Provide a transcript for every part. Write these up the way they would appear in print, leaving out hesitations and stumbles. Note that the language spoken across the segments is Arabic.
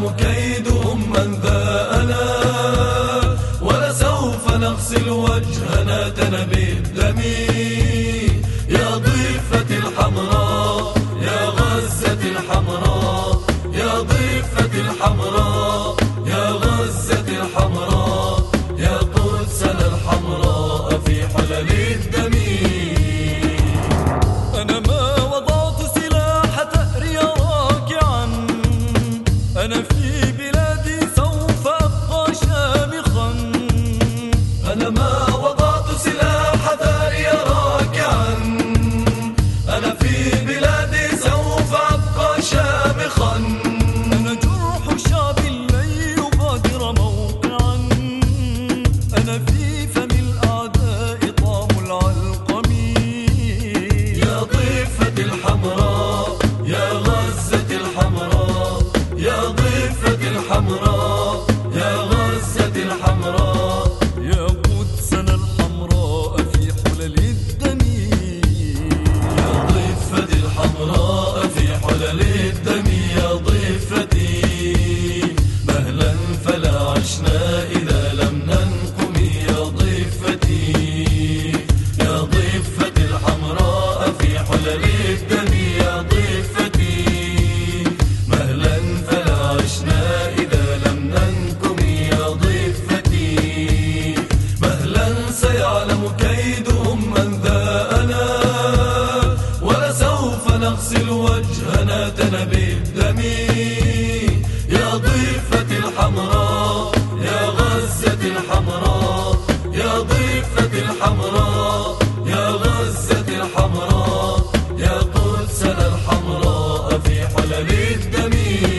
سيعلم كيدهم من ذاءنا، ولسوف نغسل وجهنا تنبي الدم. يا ضفة الحمراء يا غزة الحمراء، يا ضفة الحمراء يا غزة الحمراء، يا قدسنا الحمراء في حلل الدم. أنا ما وضعت سلاح ثأري راكعا، أنا في بلادي سوف أبقى شامخا. أنا ما وضعت سلاح ثأري راكعا، أنا في بلادي سوف أبقى شامخا. أنا جرح شعب لن يغادر موقعا، أنا في فم الأعداء طعم العلقم. يا ضفة الحمراء يا غزة الحمراء، يا ضفة الحمراء يا غزة الحمراء، يا قدسنا الحمراء في حلل الدم. يا ضفة الحمراء في حلل الدم. يا ضفتي مهلا فلا عشنا إذا لم ننقم. يا ضفتي يا ضفة الحمراء في حلل الدم. يا ضفتي مهلا فلا عشنا إذا لم ننقم. يا ضفتي مهلا سيعلم كيدهم من ذاءنا، ولسوف نغسل وجهنا تنبي الدم. يا ضفة الحمراء يا غزة الحمراء، يا ضفة الحمراء يا غزة الحمراء، يا قدسنا الحمراء في حلل الدم.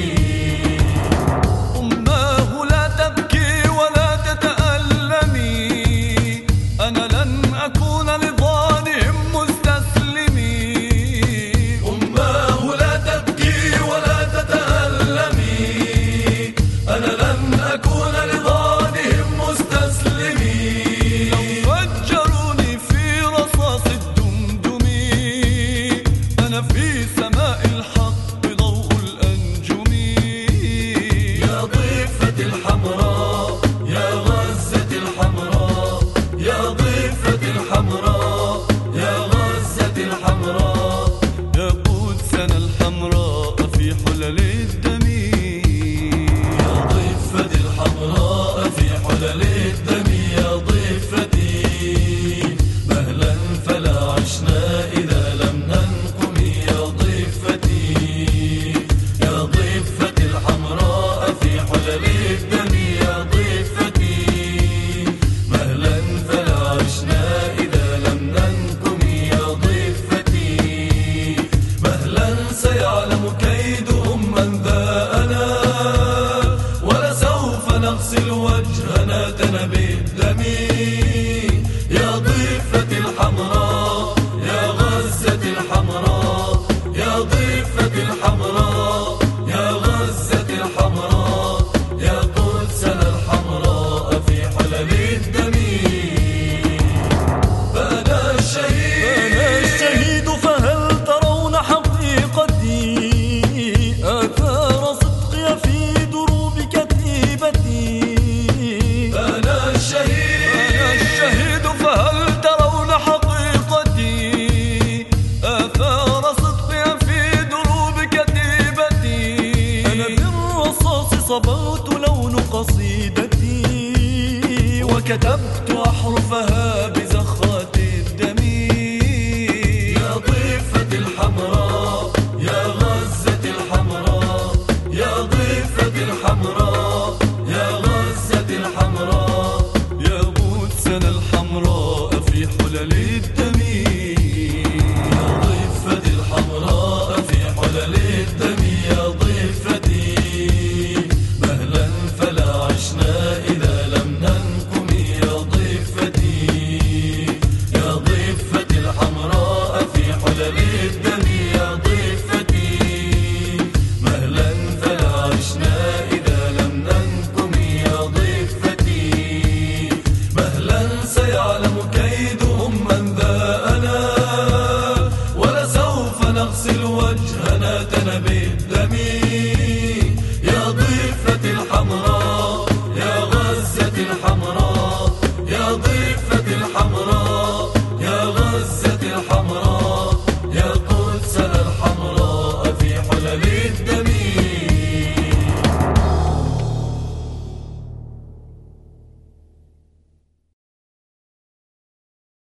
أماه لا تبكي ولا تتألمي، أنا لن أكون لظالم مستسلمي. أماه لا تبكي ولا تتألمي، أنا لن أكون لظالم مستسلمي. لو فجروني في رصاص الدمدم، أنا في سماء الحق ضوء الأنجم. يا ضفة الحمراء يا غزة الحمراء، يا ضفة الحمراء يا غزة الحمراء، يا قدسنا الحمراء في حلل الدم. يا ضفة الحمراء في حلل الدم. يا ضفتي مهلا فلا عشنا إذا لم ننقم. يا ضفتي يا ضفة الحمراء في حلل الدم. يا ضفتي مهلا فلا عشنا إذا لم ننقم. يا ضفتي مهلا سيعلم كيدهم من ذاءنا، ولسوف نغسل وجهنا تنبي الدم. يا ضفة الحمراء يا غزة الحمراء، يا ضفة الحمراء يا غزة الحمراء، يا قدسنا الحمراء في حلل الدم. فأنا الشهيد فهل ترون حقيقتي، آثار صدقي في دروب كتيبتي. أنا الشهيد فهل ترون حقيقتي، آثار صدقي في دروب كتيبتي. أنا بالرصاص صبغت لون قصيدتي، وكتبت أحرفها بزخات الدم. يا ضفة الحمراء يا غزة الحمراء، يا ضفة الحمراء يا غزة الحمراء، يا قدسنا الحمراء في حلل الدم. يا ضفة الحمراء في حلل الدم. يا ضفتي مهلا فلا عشنا إذا لم ننقم. يا ضفتي يا ضفة الحمراء في حلل الدم. يا ضفتي مهلا فلا عشنا إذا لم ننقم. يا ضفتي مهلا سيعلم كيدهم من ذاءنا، ولسوف نغسل وجهنا تنبي الدم.